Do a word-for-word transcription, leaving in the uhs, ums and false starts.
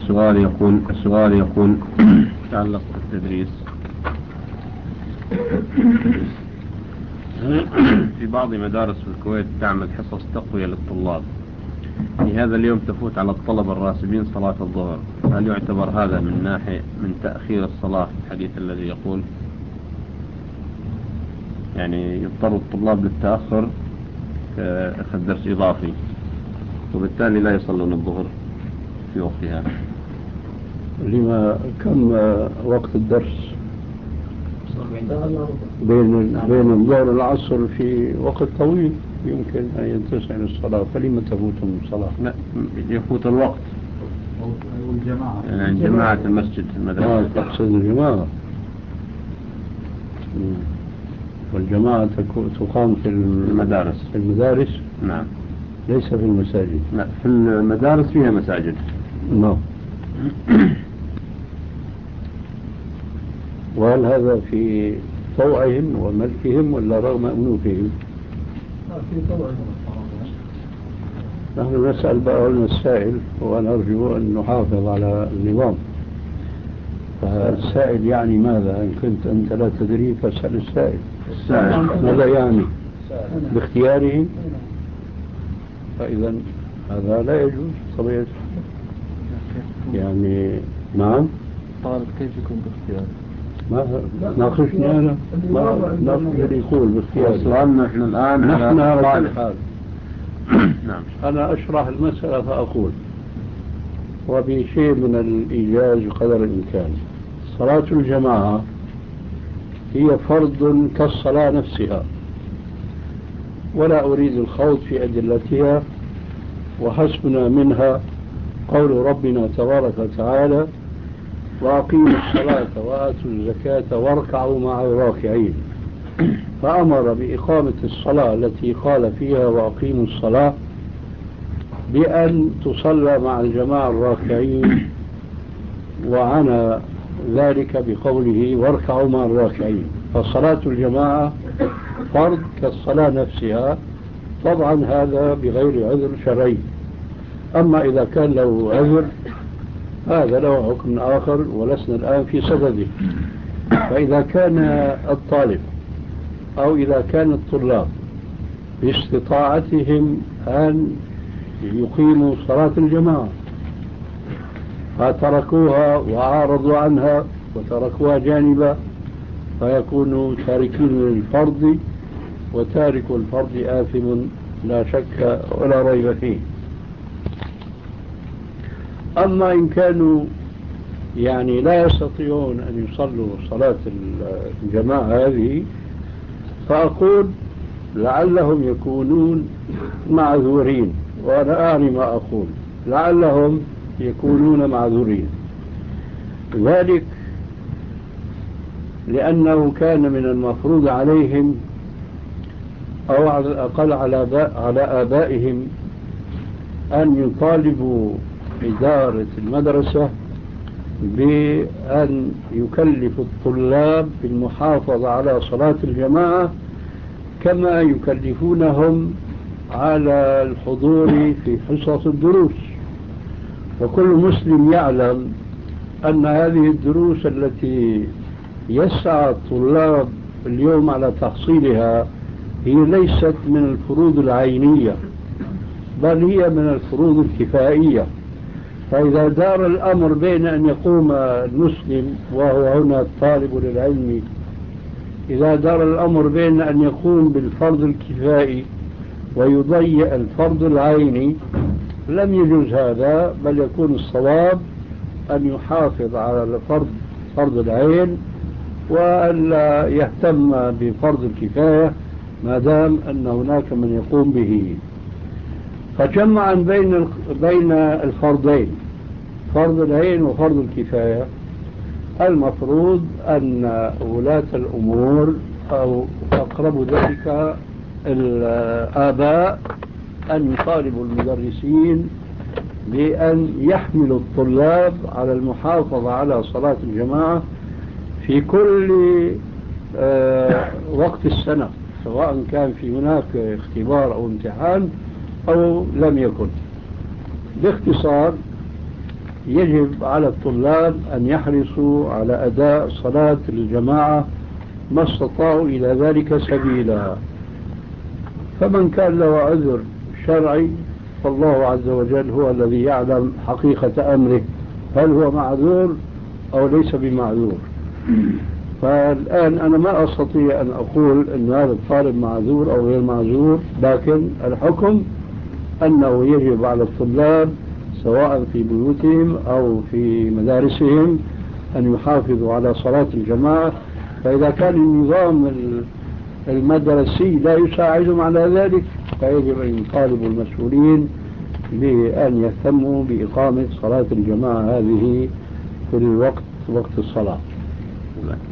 السؤال يقول السؤال يقول تعلق بالتدريس. في بعض مدارس في الكويت تعمل حصص تقوية للطلاب. في هذا اليوم تفوت على الطلبة الراسبين صلاة الظهر، هل يعتبر هذا من ناحية من تأخير الصلاة في الحديث الذي يقول يعني يضطر الطلاب للتأخر كأخذ درس إضافي وبالتالي لا يصلون الظهر في وقتها؟ لما كم وقت الدرس؟ بين بين الظهر والعصر في وقت طويل يمكن أن يتسع للصلاة، فلما تفوتهم الصلاة؟ لا، يفوت الوقت والجماعة يعني جماعة المسجد المدرسة. آه تقصد الجماعة، والجماعة تقام في المدارس. في المدارس؟ نعم. ليس في المساجد. لا، في المدارس فيها مساجد. نعم. وهل هذا في طوعهم وملكهم ولا رغم أنوفهم؟ في طوعهم. نحن نسأل بقى السائل، وأنا أرجو أن نحافظ على النظام. فالسائل يعني ماذا؟ إن كنت أنت لا تدري فاسأل السائل. السائل ماذا يعني؟ باختياره؟ فإذا هذا لا يجوز طبيعة يعني. نعم. طالب كيف يكون باختياره؟ ما ناقشني أنا ما ناقش يقول باختياره. سؤالنا نحن الآن نحن على طالب. كل حال. نعم. أنا أشرح المسألة فأقول وبشيء من الإيجاز قدر الإمكان: صلاة الجماعة هي فرض كالصلاة نفسها، ولا أريد الخوض في أدلتها، وحسبنا منها قول ربنا تبارك وتعالى: وأقيموا الصلاة وآتوا الزكاة واركعوا مع الراكعين. فأمر بإقامة الصلاة التي قال فيها وأقيموا الصلاة بأن تصلى مع الجماعة الراكعين، وعنى ذلك بقوله واركعوا مع الراكعين. فصلاة الجماعة فرض كالصلاة نفسها، طبعا هذا بغير عذر شرعي. أما إذا كان له عذر هذا له حكم آخر ولسنا الآن في صدده. فإذا كان الطالب أو إذا كان الطلاب باستطاعتهم أن يقيموا صلاة الجماعة فتركوها وعارضوا عنها وتركوها جانبا، فيكونوا تاركين للفرض، وتارك الفرض آثم لا شك ولا ريب فيه. أما إن كانوا يعني لا يستطيعون أن يصلوا صلاة الجماعة هذه، فأقول لعلهم يكونون معذورين، وأنا أعني ما أقول، لعلهم يكونون معذورين. ذلك لأنه كان من المفروض عليهم أو على الأقل على آبائهم أن يطالبوا إدارة المدرسة بأن يكلف الطلاب بالمحافظة على صلاة الجماعة كما يكلفونهم على الحضور في حصص الدروس. وكل مسلم يعلم أن هذه الدروس التي يسعى الطلاب اليوم على تحصيلها هي ليست من الفروض العينية، بل هي من الفروض الكفائية. فإذا دار الأمر بين أن يقوم المسلم وهو هنا الطالب للعلم، إذا دار الأمر بين أن يقوم بالفرض الكفائي ويضيع الفرض العيني لم يجوز هذا، بل يكون الصواب أن يحافظ على الفرض فرض العين وأن لا يهتم بفرض الكفاية ما دام أن هناك من يقوم به. فجمعا بين بين الفرضين، فرض العين وفرض الكفاية، المفروض أن ولاة الأمور أو أقرب ذلك الآباء أن يطالبوا المدرسين بأن يحملوا الطلاب على المحافظة على صلاة الجماعة في كل وقت السنة، سواء كان في هناك اختبار أو امتحان أو لم يكن. باختصار يجب على الطلاب أن يحرصوا على أداء صلاة الجماعة ما استطاعوا إلى ذلك سبيلا. فمن كان له عذر شرعي فالله عز وجل هو الذي يعلم حقيقة أمره، هل هو معذور أو ليس بمعذور. فالآن أنا ما أستطيع أن أقول أن هذا الطالب معذور أو غير معذور، لكن الحكم أنه يجب على الطلاب سواء في بيوتهم أو في مدارسهم أن يحافظوا على صلاة الجماعة. فإذا كان النظام المدرسي لا يساعدهم على ذلك فيجب أن يطالبوا المسؤولين بأن يهتموا بإقامة صلاة الجماعة هذه في الوقت وقت الصلاة.